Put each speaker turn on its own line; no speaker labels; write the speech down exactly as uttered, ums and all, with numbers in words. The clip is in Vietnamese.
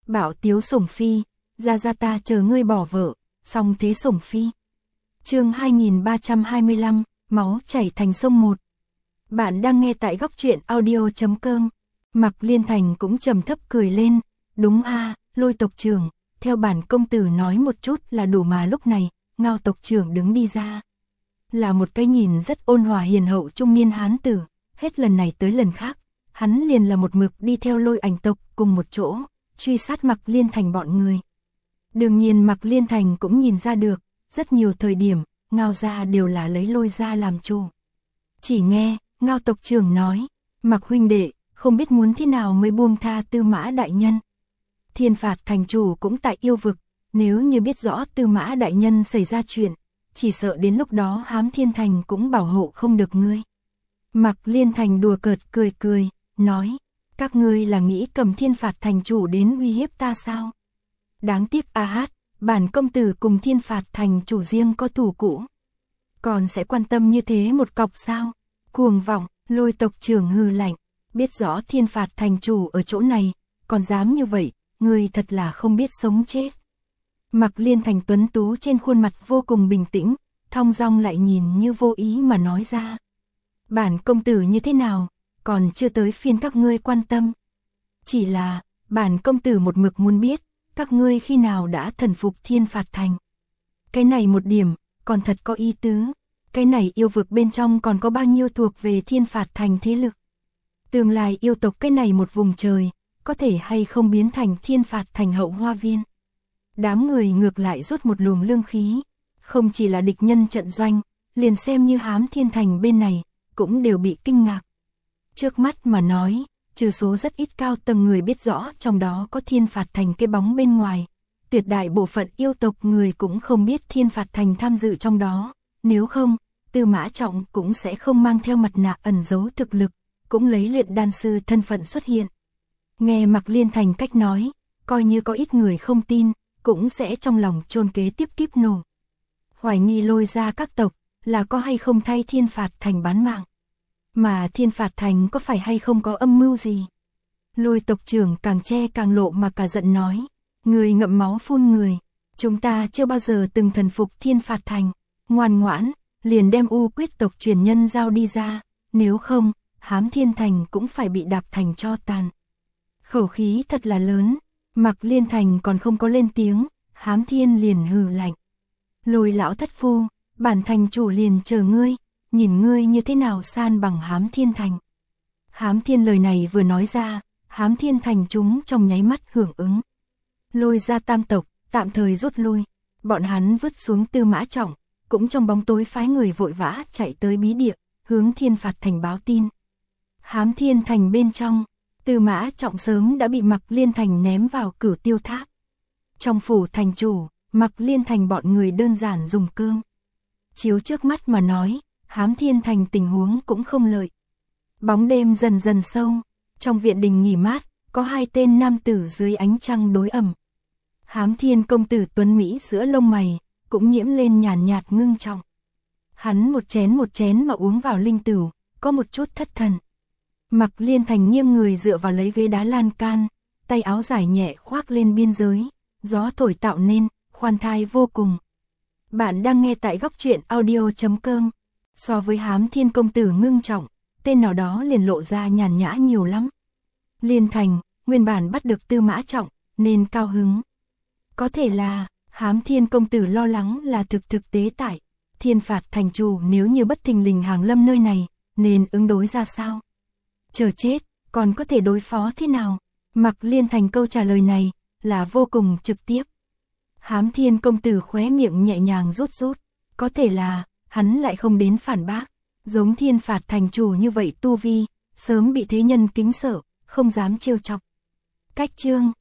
Bảo tiếu sủng phi, ra ra ta chờ ngươi bỏ vợ, xong thế sủng phi. Chương hai nghìn ba trăm hai mươi lăm, máu chảy thành sông một. Bạn đang nghe tại góc truyện audio chấm com. Mạc Liên Thành cũng trầm thấp cười lên, đúng a, Lôi tộc trưởng, theo bản công tử nói một chút là đủ mà. Lúc này, Ngao tộc trưởng đứng đi ra. Là một cái nhìn rất ôn hòa hiền hậu trung niên hán tử, hết lần này tới lần khác, hắn liền là một mực đi theo Lôi ảnh tộc cùng một chỗ, truy sát Mạc Liên Thành bọn người. Đương nhiên Mạc Liên Thành cũng nhìn ra được, rất nhiều thời điểm, Ngao gia đều là lấy Lôi gia làm chủ. Chỉ nghe, Ngao tộc trưởng nói, Mạc huynh đệ, không biết muốn thế nào mới buông tha Tư Mã đại nhân. Thiên Phạt thành chủ cũng tại yêu vực, nếu như biết rõ Tư Mã đại nhân xảy ra chuyện, chỉ sợ đến lúc đó Hám Thiên Thành cũng bảo hộ không được ngươi. Mạc Liên Thành đùa cợt cười cười, nói, các ngươi là nghĩ cầm Thiên Phạt thành chủ đến uy hiếp ta sao? Đáng tiếc a hát, bản công tử cùng Thiên Phạt thành chủ riêng có thủ cũ. Còn sẽ quan tâm như thế một cọc sao? Cuồng vọng, Lôi tộc trưởng hừ lạnh, biết rõ Thiên Phạt thành chủ ở chỗ này, còn dám như vậy, ngươi thật là không biết sống chết. Mạc Liên Thành tuấn tú trên khuôn mặt vô cùng bình tĩnh, thong dong lại nhìn như vô ý mà nói ra. Bản công tử như thế nào, còn chưa tới phiên các ngươi quan tâm. Chỉ là, bản công tử một mực muốn biết, các ngươi khi nào đã thần phục Thiên Phạt thành. Cái này một điểm, còn thật có ý tứ. Cái này yêu vực bên trong còn có bao nhiêu thuộc về Thiên Phạt thành thế lực. Tương lai yêu tộc cái này một vùng trời, có thể hay không biến thành Thiên Phạt thành hậu hoa viên. Đám người ngược lại rút một luồng lương khí, không chỉ là địch nhân trận doanh, liền xem như Hám Thiên thành bên này, cũng đều bị kinh ngạc. Trước mắt mà nói, trừ số rất ít cao tầng người biết rõ trong đó có Thiên Phạt thành cái bóng bên ngoài, tuyệt đại bộ phận yêu tộc người cũng không biết Thiên Phạt thành tham dự trong đó, nếu không, Tư Mã Trọng cũng sẽ không mang theo mặt nạ ẩn giấu thực lực, cũng lấy luyện đan sư thân phận xuất hiện. Nghe Mạc Liên Thành cách nói, coi như có ít người không tin, cũng sẽ trong lòng chôn kế tiếp kiếp nổ. Hoài nghi Lôi ra các tộc, là có hay không thay Thiên Phạt thành bán mạng. Mà Thiên Phạt thành có phải hay không có âm mưu gì? Lôi tộc trưởng càng che càng lộ mà cả giận nói, người ngậm máu phun người, chúng ta chưa bao giờ từng thần phục Thiên Phạt thành, ngoan ngoãn, liền đem U Quyết tộc truyền nhân giao đi ra, nếu không, Hám Thiên thành cũng phải bị đạp thành tro tàn. Khẩu khí thật là lớn, Mạc Liên Thành còn không có lên tiếng, Hám Thiên liền hừ lạnh. Lôi lão thất phu, bản thành chủ liền chờ ngươi, nhìn ngươi như thế nào san bằng Hám Thiên thành. Hám Thiên lời này vừa nói ra, Hám Thiên thành chúng trong nháy mắt hưởng ứng. Lôi ra tam tộc, tạm thời rút lui, bọn hắn vứt xuống Tư Mã Trọng, cũng trong bóng tối phái người vội vã chạy tới bí địa, hướng Thiên Phạt thành báo tin. Hám Thiên thành bên trong, Tư Mã Trọng sớm đã bị Mạc Liên Thành ném vào Cửu Tiêu Tháp. Trong phủ thành chủ, Mạc Liên Thành bọn người đơn giản dùng cơm. Chiếu trước mắt mà nói, Hám Thiên thành tình huống cũng không lợi. Bóng đêm dần dần sâu, trong viện đình nghỉ mát, có hai tên nam tử dưới ánh trăng đối ẩm. Hám Thiên công tử tuấn mỹ giữa lông mày, cũng nhiễm lên nhàn nhạt ngưng trọng. Hắn một chén một chén mà uống vào linh tửu, có một chút thất thần. Mạc Liên Thành nghiêng người dựa vào lấy ghế đá lan can, tay áo dài nhẹ khoác lên biên giới, gió thổi tạo nên, khoan thai vô cùng. Bạn đang nghe tại góc truyện audio chấm com. So với Hám Thiên công tử ngưng trọng, tên nào đó liền lộ ra nhàn nhã nhiều lắm. Liên Thành, nguyên bản bắt được Tư Mã Trọng, nên cao hứng. Có thể là, Hám Thiên công tử lo lắng là thực thực tế tại Thiên Phạt thành chủ nếu như bất thình lình hàng lâm nơi này, nên ứng đối ra sao? Chờ chết, còn có thể đối phó thế nào? Mạc Liên Thành câu trả lời này, là vô cùng trực tiếp. Hám Thiên công tử khóe miệng nhẹ nhàng rút rút, có thể là, hắn lại không đến phản bác, giống Thiên Phạt thành chủ như vậy tu vi, sớm bị thế nhân kính sợ, không dám trêu chọc. Cách chương